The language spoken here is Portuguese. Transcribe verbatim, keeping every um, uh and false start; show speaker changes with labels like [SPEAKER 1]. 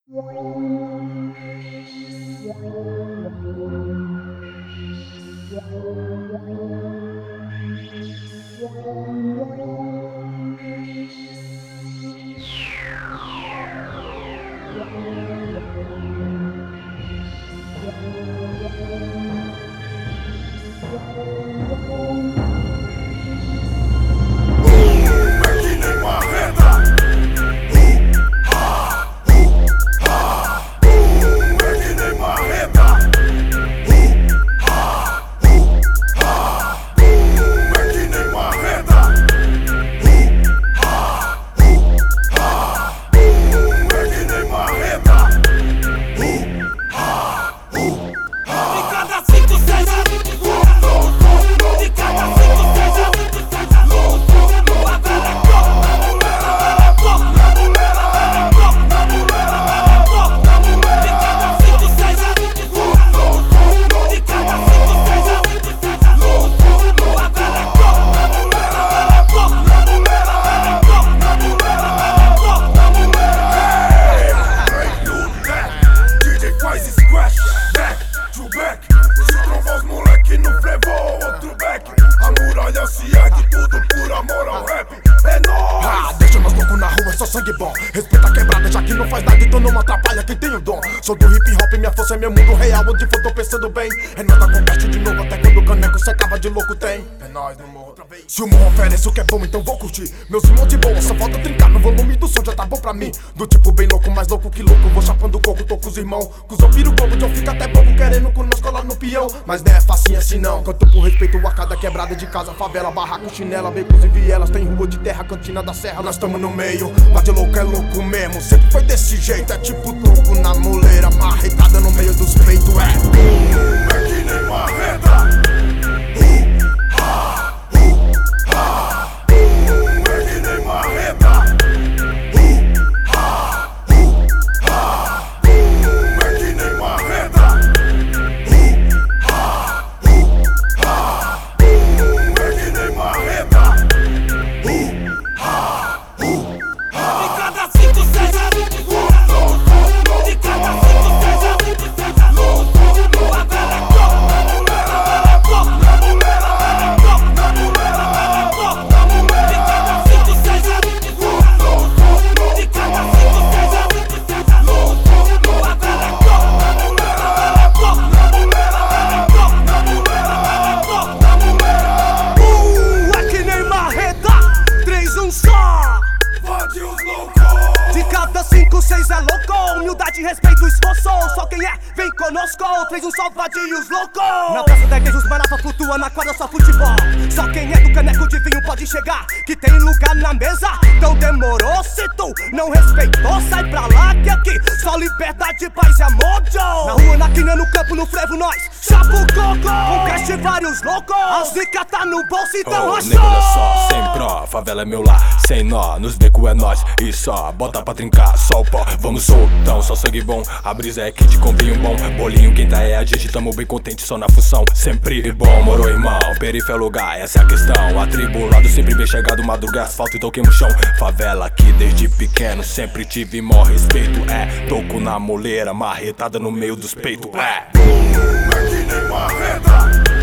[SPEAKER 1] Sangue bom, respeita a quebrada, já que não faz nada, então não atrapalha quem tem o dom. Sou do hip hop, minha força é meu mundo real, onde for tô pensando bem. É nós da conquista de novo, até quando o caneco secava de louco tem. É nóis no morro outra vez. Se o morro oferece o que é bom, então vou curtir. Meus irmãos de boa, só falta trincar no volume do som, já tá bom pra mim. Do tipo bem louco, mais louco que louco, vou chapando coco, tô com os irmãos. Cusão vira o globo, de eu fico até bobo, querendo com nós colar no peão. Mas não é facinho assim não, canto por respeito a cada quebrada de casa, favela, barraco, chinela, becos e vielas. Tem rua de terra, cantina da serra, nós tamo no meio. Vai de louco é louco mesmo, sempre foi desse jeito. É tipo toco na muleira, marretada no meio dos peitos. É uh, é que nem marreta. Uh, ha, uh, ha. Uh, é que nem marreta. Uh, ha, uh, ha. Uh, é que nem marreta. Uh, ha, uh, ha. Uh, é que nem marreta. Uh, ha, uh, ha.
[SPEAKER 2] De cada cinco, seis De cada cinco, seis louco, a velha é louco, a velha é louco, na mulher, a velha é louco, na mulher, a velha é louco, na mulher. De cada cinco, seis De cada cinco, seis louco, a velha é louco, na mulher, a velha é louco, na mulher, a velha é louco, na mulher, a velha é louco, na mulher.
[SPEAKER 3] Uh, é que nem marreta, três, um só.
[SPEAKER 1] Pode os loucos.
[SPEAKER 3] De cada cinco, seis é louco. Humildade, respeito, esforço. Só quem é, vem conosco. Três, um só, vadios loucos. Na praça da igreja os marafa flutua, na quadra só futebol. Só quem é do caneco de vinho pode chegar, que tem lugar na mesa. Então demorou, se tu não respeitou, sai pra lá que aqui só liberdade, paz e amor, Joe. Na rua, na quina, no campo, no frevo, nós chapa o coco. Com cast vários loucos, a zica tá no bolso, então
[SPEAKER 4] oh,
[SPEAKER 3] achou.
[SPEAKER 4] nego, olha só, sem pró, favela é meu lar, sem nó, nos becos é nós, e só, bota pra trincar, só o pó, vamos soltão, só sangue bom, a brisa é quente com vinho bom, bolinho quem tá é a gente, tamo bem contente só na função, sempre bom, moro irmão, perifa é lugar, essa é a questão, atribulado, sempre bem chegado, madruga, asfalto e toquei no chão, favela aqui desde pequeno, sempre tive mó respeito, é, toco na moleira, marretada no meio dos peitos, é.
[SPEAKER 1] Uh, é que nem marreta.